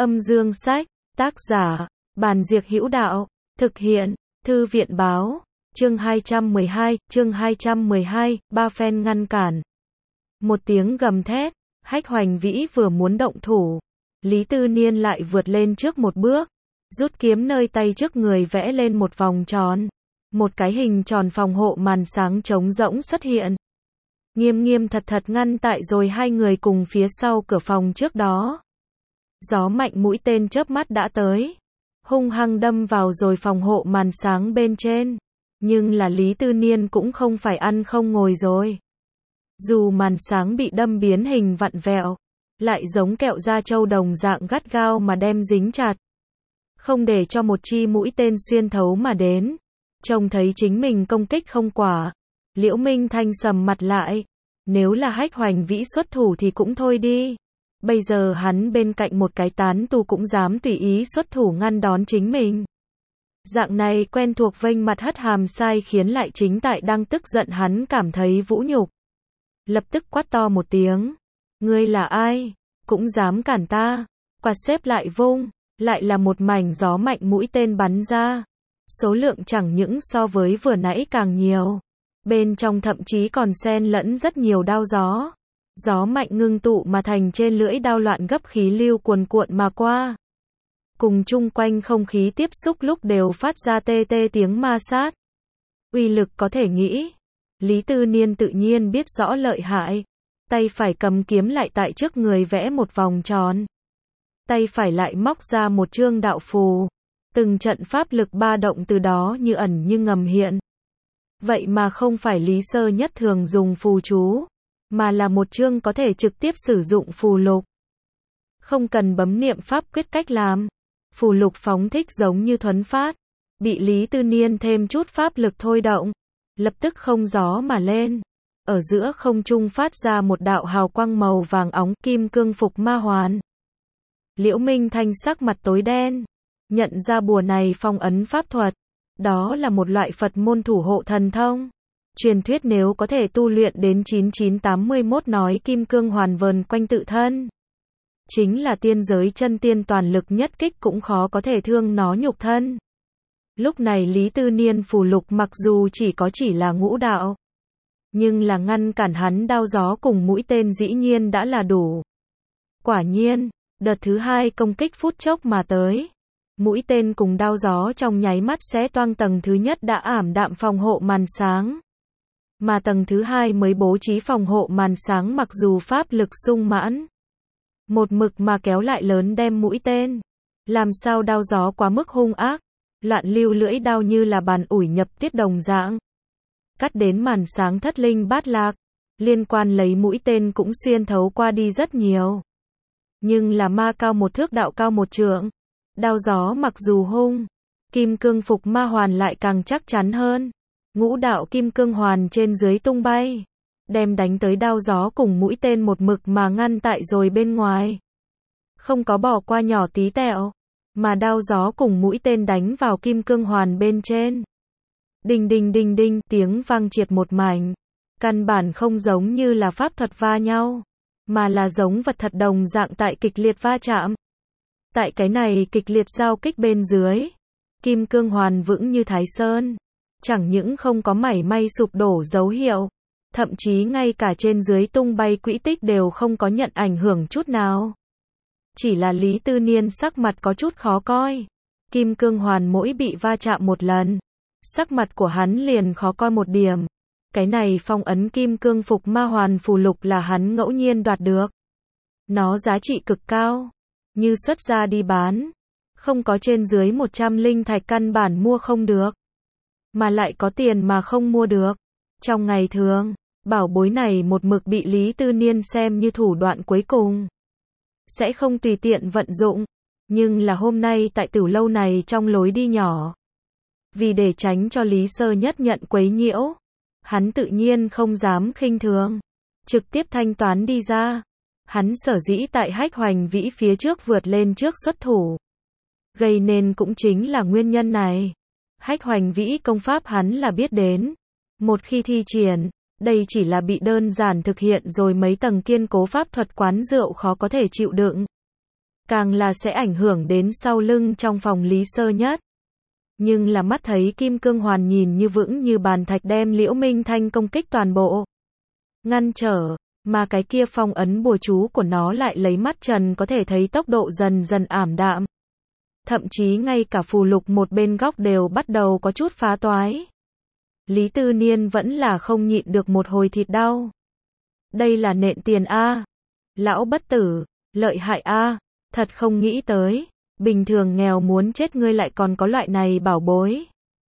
Âm dương sách, tác giả, Bàn Diệc Hữu Đạo, thực hiện, Thư viện báo, chương 212, ba phen ngăn cản. Một tiếng gầm thét, Hách Hoành Vĩ vừa muốn động thủ, Lý Tư Niên lại vượt lên trước một bước, rút kiếm nơi tay trước người vẽ lên một vòng tròn. Một cái hình tròn phòng hộ màn sáng trống rỗng xuất hiện. Nghiêm nghiêm thật thật ngăn tại rồi hai người cùng phía sau cửa phòng trước đó. Gió mạnh mũi tên chớp mắt đã tới, hung hăng đâm vào rồi phòng hộ màn sáng bên trên. Nhưng là Lý Tư Niên cũng không phải ăn không ngồi rồi. Dù màn sáng bị đâm biến hình vặn vẹo, lại giống kẹo da trâu đồng dạng gắt gao mà đem dính chặt. Không để cho một chi mũi tên xuyên thấu mà đến. Trông thấy chính mình công kích không quả, Liễu Minh Thanh sầm mặt lại. Nếu là Hách Hoành Vĩ xuất thủ thì cũng thôi đi. Bây giờ hắn bên cạnh một cái tán tu cũng dám tùy ý xuất thủ ngăn đón chính mình. Dạng này quen thuộc vênh mặt hất hàm sai khiến lại chính tại đang tức giận hắn cảm thấy vũ nhục. Lập tức quát to một tiếng. Ngươi là ai? Cũng dám cản ta? Quạt xếp lại vung, lại là một mảnh gió mạnh mũi tên bắn ra. Số lượng chẳng những so với vừa nãy càng nhiều. Bên trong thậm chí còn xen lẫn rất nhiều đao gió. Gió mạnh ngưng tụ mà thành trên lưỡi đao loạn gấp khí lưu cuồn cuộn mà qua. Cùng chung quanh không khí tiếp xúc lúc đều phát ra tê tê tiếng ma sát. Uy lực có thể nghĩ. Lý Tư Niên tự nhiên biết rõ lợi hại. Tay phải cầm kiếm lại tại trước người vẽ một vòng tròn. Tay phải lại móc ra một chương đạo phù. Từng trận pháp lực ba động từ đó như ẩn như ngầm hiện. Vậy mà không phải Lý Sơ Nhất thường dùng phù chú, mà là một chương có thể trực tiếp sử dụng phù lục. Không cần bấm niệm pháp quyết cách làm. Phù lục phóng thích giống như thuấn phát. Bị Lý Tư Niên thêm chút pháp lực thôi động. Lập tức không gió mà lên. Ở giữa không trung phát ra một đạo hào quang màu vàng óng kim cương phục ma hoàn. Liễu Minh Thanh sắc mặt tối đen. Nhận ra bùa này phong ấn pháp thuật. Đó là một loại Phật môn thủ hộ thần thông. Truyền thuyết nếu có thể tu luyện đến 9981 nói kim cương hoàn vờn quanh tự thân. Chính là tiên giới chân tiên toàn lực nhất kích cũng khó có thể thương nó nhục thân. Lúc này Lý Tư Niên phù lục mặc dù chỉ là ngũ đạo. Nhưng là ngăn cản hắn đao gió cùng mũi tên dĩ nhiên đã là đủ. Quả nhiên, đợt thứ hai công kích phút chốc mà tới. Mũi tên cùng đao gió trong nháy mắt xé toang tầng thứ nhất đã ảm đạm phòng hộ màn sáng. Mà tầng thứ hai mới bố trí phòng hộ màn sáng mặc dù pháp lực sung mãn. Một mực mà kéo lại lớn đem mũi tên. Làm sao đao gió quá mức hung ác. Loạn lưu lưỡi đao như là bàn ủi nhập tiết đồng dạng. Cắt đến màn sáng thất linh bát lạc. Liên quan lấy mũi tên cũng xuyên thấu qua đi rất nhiều. Nhưng là ma cao một thước đạo cao một trượng. Đao gió mặc dù hung, kim cương phục ma hoàn lại càng chắc chắn hơn. Ngũ đạo kim cương hoàn trên dưới tung bay, đem đánh tới đao gió cùng mũi tên một mực mà ngăn tại rồi bên ngoài. Không có bỏ qua nhỏ tí tẹo, mà đao gió cùng mũi tên đánh vào kim cương hoàn bên trên. Đinh đinh đinh đinh, tiếng vang triệt một mảnh. Căn bản không giống như là pháp thuật va nhau, mà là giống vật thật đồng dạng tại kịch liệt va chạm. Tại cái này kịch liệt giao kích bên dưới, kim cương hoàn vững như Thái Sơn, chẳng những không có mảy may sụp đổ dấu hiệu, thậm chí ngay cả trên dưới tung bay quỹ tích đều không có nhận ảnh hưởng chút nào. Chỉ là Lý Tư Niên sắc mặt có chút khó coi. Kim cương hoàn mỗi bị va chạm một lần, sắc mặt của hắn liền khó coi một điểm. Cái này phong ấn kim cương phục ma hoàn phù lục là hắn ngẫu nhiên đoạt được. Nó giá trị cực cao. Như xuất ra đi bán, không có trên dưới 100 linh thạch căn bản mua không được. Mà lại có tiền mà không mua được. Trong ngày thường, bảo bối này một mực bị Lý Tư Niên xem như thủ đoạn cuối cùng. Sẽ không tùy tiện vận dụng. Nhưng là hôm nay tại tử lâu này trong lối đi nhỏ. Vì để tránh cho Lý Sơ Nhất nhận quấy nhiễu, hắn tự nhiên không dám khinh thường. Trực tiếp thanh toán đi ra. Hắn sở dĩ tại Hách Hoành Vĩ phía trước vượt lên trước xuất thủ. Gây nên cũng chính là nguyên nhân này. Hách Hoành Vĩ công pháp hắn là biết đến. Một khi thi triển, đây chỉ là bị đơn giản thực hiện rồi mấy tầng kiên cố pháp thuật quán rượu khó có thể chịu đựng. càng là sẽ ảnh hưởng đến sau lưng trong phòng Lý Sơ Nhất. Nhưng là mắt thấy kim cương hoàn nhìn như vững như bàn thạch đem Liễu Minh Thanh công kích toàn bộ ngăn trở, mà cái kia phong ấn bùa chú của nó lại lấy mắt trần có thể thấy tốc độ dần dần ảm đạm. Thậm chí ngay cả phù lục một bên góc đều bắt đầu có chút phá toái. Lý Tư Niên vẫn là không nhịn được một hồi thịt đau. Đây là nện tiền a. Lão bất tử, lợi hại a, thật không nghĩ tới, bình thường nghèo muốn chết ngươi lại còn có loại này bảo bối.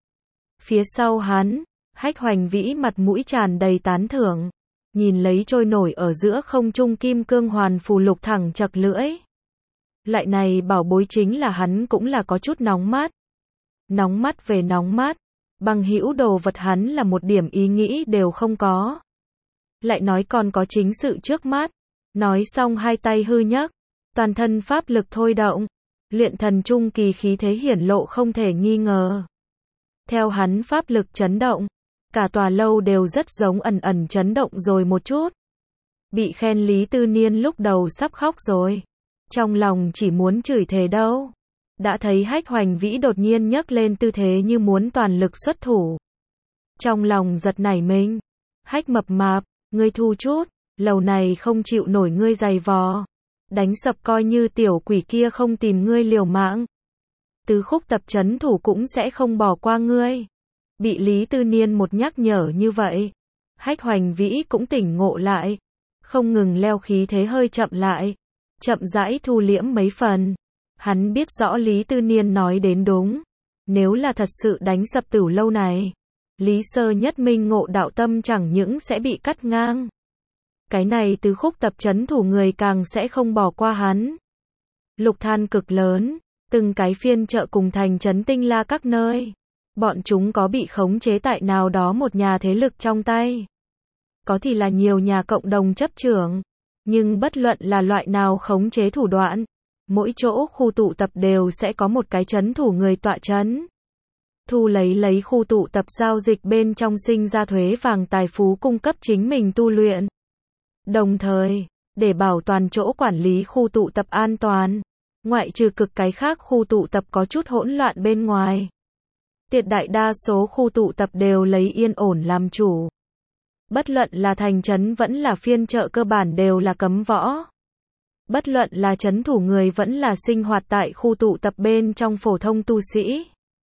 Phía sau hắn, Hách Hoành Vĩ mặt mũi tràn đầy tán thưởng, nhìn lấy trôi nổi ở giữa không trung kim cương hoàn phù lục thẳng chật lưỡi. Loại này bảo bối chính là hắn cũng là có chút nóng mắt. Nóng mắt về nóng mắt, bằng hữu đồ vật hắn là một điểm ý nghĩ đều không có. Lại nói còn có chính sự trước mắt. Nói xong hai tay hư nhấc, toàn thân pháp lực thôi động, luyện thần trung kỳ khí thế hiển lộ không thể nghi ngờ. Theo hắn pháp lực chấn động, cả tòa lâu đều rất giống ẩn ẩn chấn động rồi một chút. Bị khen Lý Tư Niên lúc đầu sắp khóc rồi, trong lòng chỉ muốn chửi thề đâu. Đã thấy Hách Hoành Vĩ đột nhiên nhấc lên tư thế như muốn toàn lực xuất thủ. Trong lòng giật nảy mình, Hách mập mạp, ngươi thu chút. Lầu này không chịu nổi ngươi giày vò. Đánh sập coi như tiểu quỷ kia không tìm ngươi liều mạng. Tứ khúc tập trấn thủ cũng sẽ không bỏ qua ngươi. Bị Lý Tư Niên một nhắc nhở như vậy. Hách Hoành Vĩ cũng tỉnh ngộ lại. Không ngừng leo khí thế hơi chậm lại. Chậm rãi thu liễm mấy phần. Hắn biết rõ Lý Tư Niên nói đến đúng. Nếu là thật sự đánh sập Tửu lâu này. Lý Sơ Nhất minh ngộ đạo tâm chẳng những sẽ bị cắt ngang. Cái này tứ khúc tập trấn thủ người càng sẽ không bỏ qua hắn. Lục than cực lớn, từng cái phiên chợ cùng thành trấn tinh la các nơi. Bọn chúng có bị khống chế tại nào đó một nhà thế lực trong tay. Có thì là nhiều nhà cộng đồng chấp trưởng. Nhưng bất luận là loại nào khống chế thủ đoạn. Mỗi chỗ khu tụ tập đều sẽ có một cái trấn thủ người tọa trấn. Thu lấy khu tụ tập giao dịch bên trong sinh ra thuế vàng tài phú cung cấp chính mình tu luyện. Đồng thời, để bảo toàn chỗ quản lý khu tụ tập an toàn, ngoại trừ cực cái khác khu tụ tập có chút hỗn loạn bên ngoài. Tuyệt đại đa số khu tụ tập đều lấy yên ổn làm chủ. Bất luận là thành trấn vẫn là phiên chợ cơ bản đều là cấm võ. Bất luận là trấn thủ người vẫn là sinh hoạt tại khu tụ tập bên trong phổ thông tu sĩ.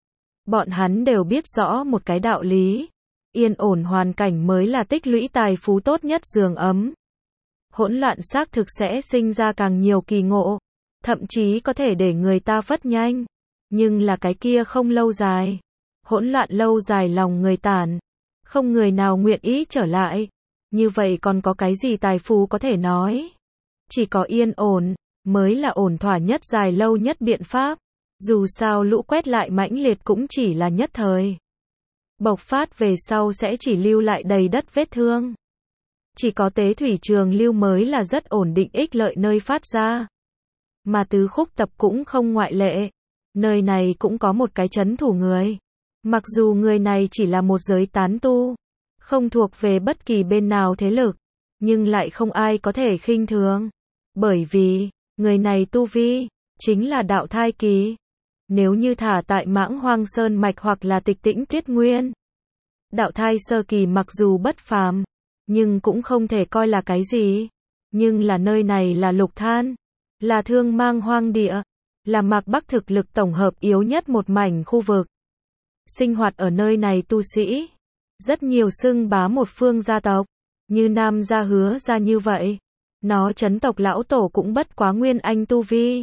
Bọn hắn đều biết rõ một cái đạo lý. Yên ổn hoàn cảnh mới là tích lũy tài phú tốt nhất giường ấm. Hỗn loạn xác thực sẽ sinh ra càng nhiều kỳ ngộ, thậm chí có thể để người ta phất nhanh, nhưng là cái kia không lâu dài. Hỗn loạn lâu dài lòng người tản, không người nào nguyện ý trở lại. Như vậy còn có cái gì tài phú có thể nói? Chỉ có yên ổn mới là ổn thỏa nhất dài lâu nhất biện pháp. Dù sao lũ quét lại mãnh liệt cũng chỉ là nhất thời. Bộc phát về sau sẽ chỉ lưu lại đầy đất vết thương. Chỉ có tế thủy trường lưu mới là rất ổn định ích lợi nơi phát ra. Mà tứ khúc tập cũng không ngoại lệ. Nơi này cũng có một cái trấn thủ người. Mặc dù người này chỉ là một giới tán tu, không thuộc về bất kỳ bên nào thế lực, nhưng lại không ai có thể khinh thường. Bởi vì, người này tu vi, chính là đạo thai kỳ. Nếu như thả tại Mãng Hoang Sơn Mạch hoặc là Tịch Tĩnh Tuyết Nguyên. Đạo thai sơ kỳ mặc dù bất phàm, nhưng cũng không thể coi là cái gì. Nhưng là nơi này là lục than, là thương mang hoang địa, là Mạc Bắc thực lực tổng hợp yếu nhất một mảnh khu vực. Sinh hoạt ở nơi này tu sĩ, rất nhiều xưng bá một phương gia tộc, như Nam gia Hứa gia như vậy. Nó chấn tộc lão tổ cũng bất quá nguyên anh tu vi.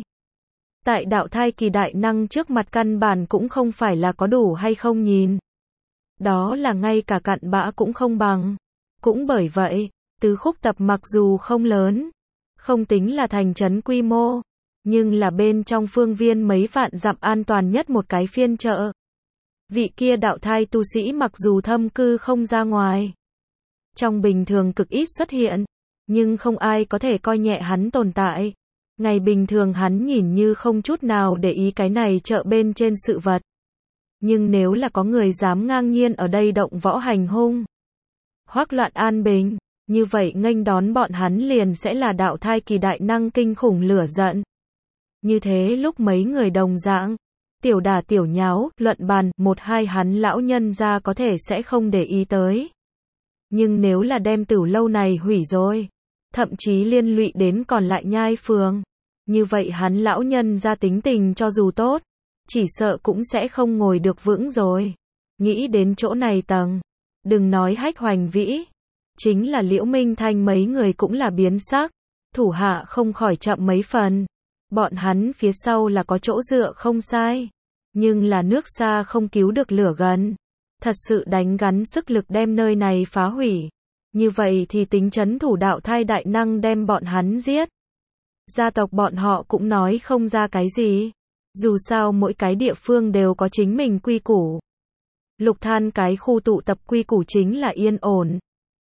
Tại đạo thai kỳ đại năng trước mặt căn bản cũng không phải là có đủ hay không nhìn. Đó là ngay cả cặn bã cũng không bằng. Cũng bởi vậy, tứ khúc tập mặc dù không lớn, không tính là thành trấn quy mô, nhưng là bên trong phương viên mấy vạn dặm an toàn nhất một cái phiên chợ. Vị kia đạo thai tu sĩ mặc dù thâm cư không ra ngoài, trong bình thường cực ít xuất hiện, nhưng không ai có thể coi nhẹ hắn tồn tại. Ngày bình thường hắn nhìn như không chút nào để ý cái này chợ bên trên sự vật. Nhưng nếu là có người dám ngang nhiên ở đây động võ hành hung, hoắc loạn an bình, như vậy nghênh đón bọn hắn liền sẽ là đạo thai kỳ đại năng kinh khủng lửa giận. Như thế lúc mấy người đồng dạng, tiểu đả tiểu nháo, luận bàn, một hai hắn lão nhân ra có thể sẽ không để ý tới. Nhưng nếu là đem Tử lâu này hủy rồi, thậm chí liên lụy đến còn lại Nhai Phường, như vậy hắn lão nhân ra tính tình cho dù tốt, chỉ sợ cũng sẽ không ngồi được vững rồi. Nghĩ đến chỗ này tầng, đừng nói Hách Hoành Vĩ, chính là Liễu Minh Thanh mấy người cũng là biến sắc, thủ hạ không khỏi chậm mấy phần. Bọn hắn phía sau là có chỗ dựa không sai, nhưng là nước xa không cứu được lửa gần. Thật sự đánh gắn sức lực đem nơi này phá hủy. Như vậy thì tính trấn thủ đạo thai đại năng đem bọn hắn giết. Gia tộc bọn họ cũng nói không ra cái gì. Dù sao mỗi cái địa phương đều có chính mình quy củ. Lục Than cái khu tụ tập quy củ chính là yên ổn.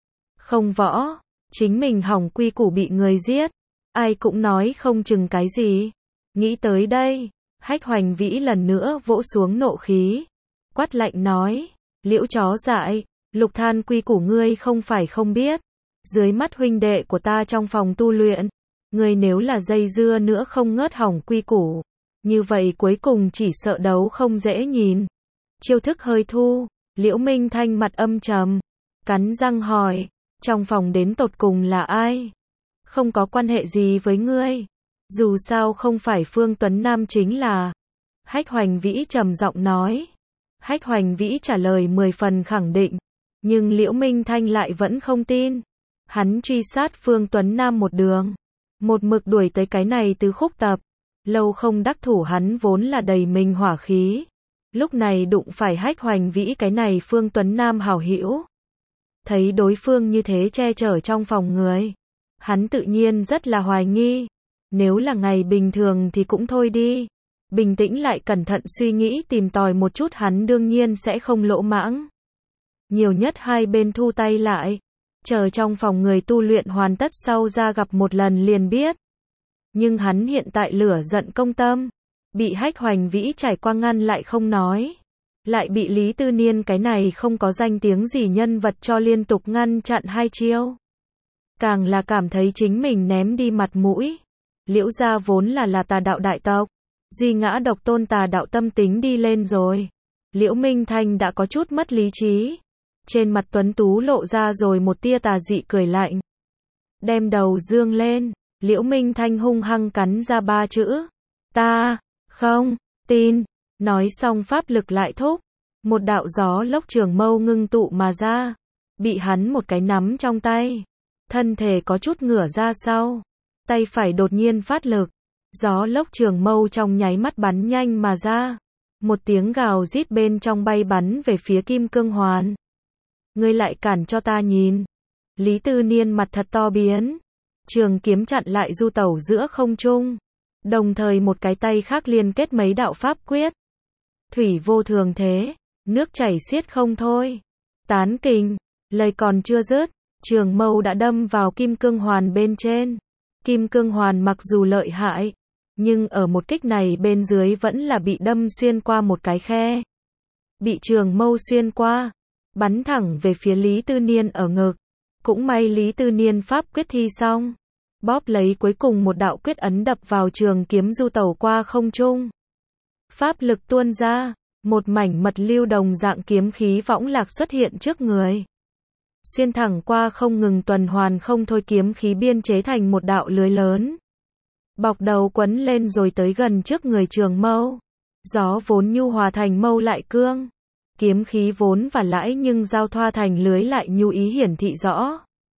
Không võ, chính mình hỏng quy củ bị người giết. Ai cũng nói không chừng cái gì. Nghĩ tới đây, Hách Hoành Vĩ lần nữa vỗ xuống nộ khí. Quát lạnh nói, Liễu chó dại, Lục Than quy củ ngươi không phải không biết. Dưới mắt huynh đệ của ta trong phòng tu luyện, ngươi nếu là dây dưa nữa không ngớt hỏng quy củ, như vậy cuối cùng chỉ sợ đấu không dễ nhìn. Chiêu thức hơi thu, Liễu Minh Thanh mặt âm trầm, cắn răng hỏi, trong phòng đến tột cùng là ai? Không có quan hệ gì với ngươi. Dù sao không phải Phương Tuấn Nam chính là. Hách Hoành Vĩ trầm giọng nói. Hách Hoành Vĩ trả lời 10 phần khẳng định, nhưng Liễu Minh Thanh lại vẫn không tin. Hắn truy sát Phương Tuấn Nam một đường, một mực đuổi tới cái này từ khúc tập. Lâu không đắc thủ hắn vốn là đầy mình hỏa khí. Lúc này đụng phải Hách Hoành Vĩ cái này Phương Tuấn Nam hảo hữu. Thấy đối phương như thế che chở trong phòng người, hắn tự nhiên rất là hoài nghi. Nếu là ngày bình thường thì cũng thôi đi. Bình tĩnh lại cẩn thận suy nghĩ tìm tòi một chút hắn đương nhiên sẽ không lỗ mãng. Nhiều nhất hai bên thu tay lại. Chờ trong phòng người tu luyện hoàn tất sau ra gặp một lần liền biết. Nhưng hắn hiện tại lửa giận công tâm. Bị Hách Hoành Vĩ trải qua ngăn lại không nói. Lại bị Lý Tư Niên cái này không có danh tiếng gì nhân vật cho liên tục ngăn chặn hai chiêu. Càng là cảm thấy chính mình ném đi mặt mũi. Liễu gia vốn là tà đạo đại tộc. Duy ngã độc tôn tà đạo tâm tính đi lên rồi. Liễu Minh Thanh đã có chút mất lý trí. Trên mặt tuấn tú lộ ra rồi một tia tà dị cười lạnh. Đem đầu dương lên, Liễu Minh Thanh hung hăng cắn ra 3 chữ. Ta, không, tin. Nói xong pháp lực lại thúc. Một đạo gió lốc trường mâu ngưng tụ mà ra. Bị hắn một cái nắm trong tay. Thân thể có chút ngửa ra sau. Tay phải đột nhiên phát lực. Gió lốc trường mâu trong nháy mắt bắn nhanh mà ra. Một tiếng gào rít bên trong bay bắn về phía Kim Cương Hoàn. Ngươi lại cản cho ta nhìn. Lý Tư Niên mặt thật to biến. Trường kiếm chặn lại du tẩu giữa không trung. Đồng thời một cái tay khác liên kết mấy đạo pháp quyết. Thủy vô thường thế. Nước chảy xiết không thôi. Tán kình. Lời còn chưa dứt. Trường mâu đã đâm vào Kim Cương Hoàn bên trên. Kim Cương Hoàn mặc dù lợi hại, nhưng ở một kích này bên dưới vẫn là bị đâm xuyên qua một cái khe. Bị trường mâu xuyên qua, bắn thẳng về phía Lý Tư Niên ở ngực. Cũng may Lý Tư Niên pháp quyết thi xong, bóp lấy cuối cùng một đạo quyết ấn đập vào trường kiếm du tẩu qua không trung. Pháp lực tuôn ra, một mảnh mật lưu đồng dạng kiếm khí võng lạc xuất hiện trước người. Xuyên thẳng qua không ngừng tuần hoàn không thôi kiếm khí biên chế thành một đạo lưới lớn. Bọc đầu quấn lên rồi tới gần trước người trường mâu. Gió vốn nhu hòa thành mâu lại cương. Kiếm khí vốn và lãi nhưng giao thoa thành lưới lại nhu ý hiển thị rõ.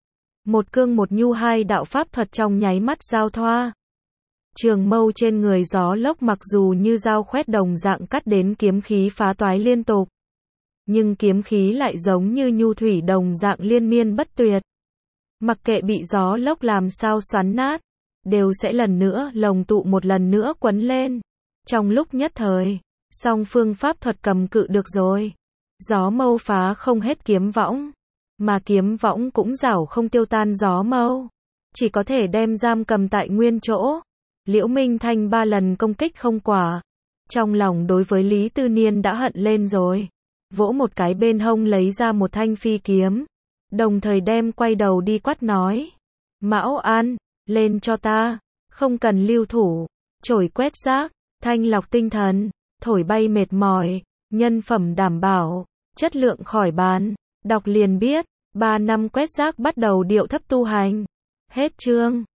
Một cương một nhu hai đạo pháp thuật trong nháy mắt giao thoa. Trường mâu trên người gió lốc mặc dù như dao khoét đồng dạng cắt đến kiếm khí phá toái liên tục. Nhưng kiếm khí lại giống như nhu thủy đồng dạng liên miên bất tuyệt. Mặc kệ bị gió lốc làm sao xoắn nát, đều sẽ lần nữa lồng tụ một lần nữa quấn lên. Trong lúc nhất thời, song phương pháp thuật cầm cự được rồi. Gió mâu phá không hết kiếm võng, mà kiếm võng cũng rảo không tiêu tan gió mâu. Chỉ có thể đem giam cầm tại nguyên chỗ. Liễu Minh Thanh 3 lần công kích không quả. Trong lòng đối với Lý Tư Niên đã hận lên rồi. Vỗ một cái bên hông lấy ra một thanh phi kiếm. Đồng thời đem quay đầu đi quát nói. Mão An, lên cho ta, không cần lưu thủ. chổi quét rác, thanh lọc tinh thần, thổi bay mệt mỏi, nhân phẩm đảm bảo, chất lượng khỏi bàn. Đọc liền biết, 3 năm quét rác bắt đầu điệu thấp tu hành. Hết chương.